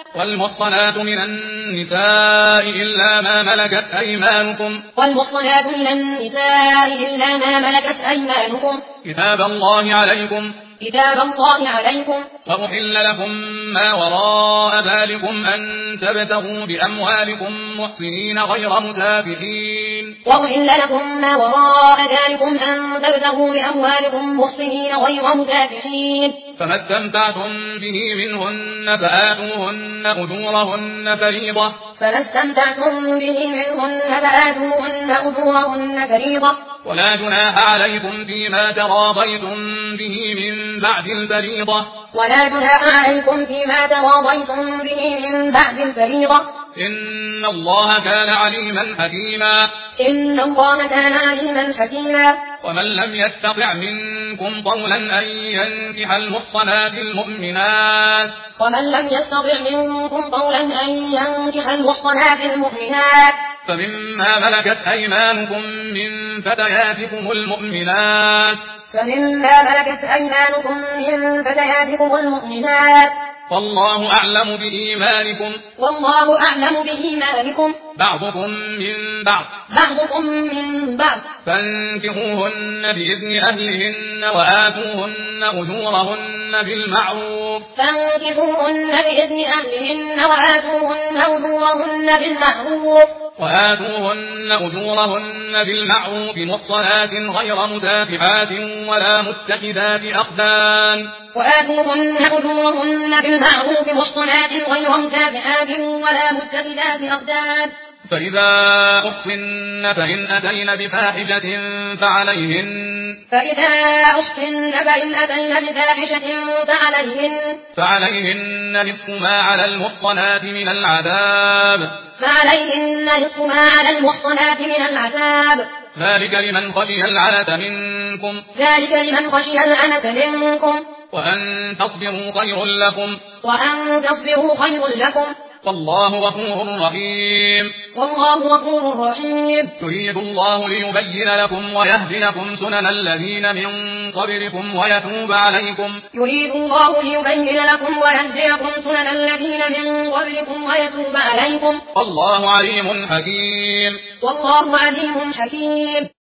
والمحصنات من النساء إلا ما ملكت أيمانكم كتاب الله عليكم وأحل لكم ما وراء ذلكم أن تبتغوا بأموالكم محصنين غير مسافحين فما استمتعتم به منهن فآتوهن أجورهن فريضة ولا جناح عليكم فيما تراضيتم به من بعد الفريضة إن الله كان عليما حكيما ومن لم يستطع منكم طولا أن ينكح المحصنات المؤمنات فمما ملكت أيمانكم من فتياتكم المؤمنات والله أعلم بإيمانكم بعضكم من بعض فانكحوهن بإذن أهلهن وآتوهن أجورهن بالمعروف محصنات غير مسافحات ولا متخذات أخدان فإذا أحصن فإن أتين بفاحشة فعليهن نصف ما على المحصنات من العذاب ذلك لمن خشي العنة منكم وأن تصبروا خير لكم والله غفور رحيم يريد الله ليبين لكم ويهديكم سنن الذين من قبلكم ويتوب عليكم والله عليم حكيم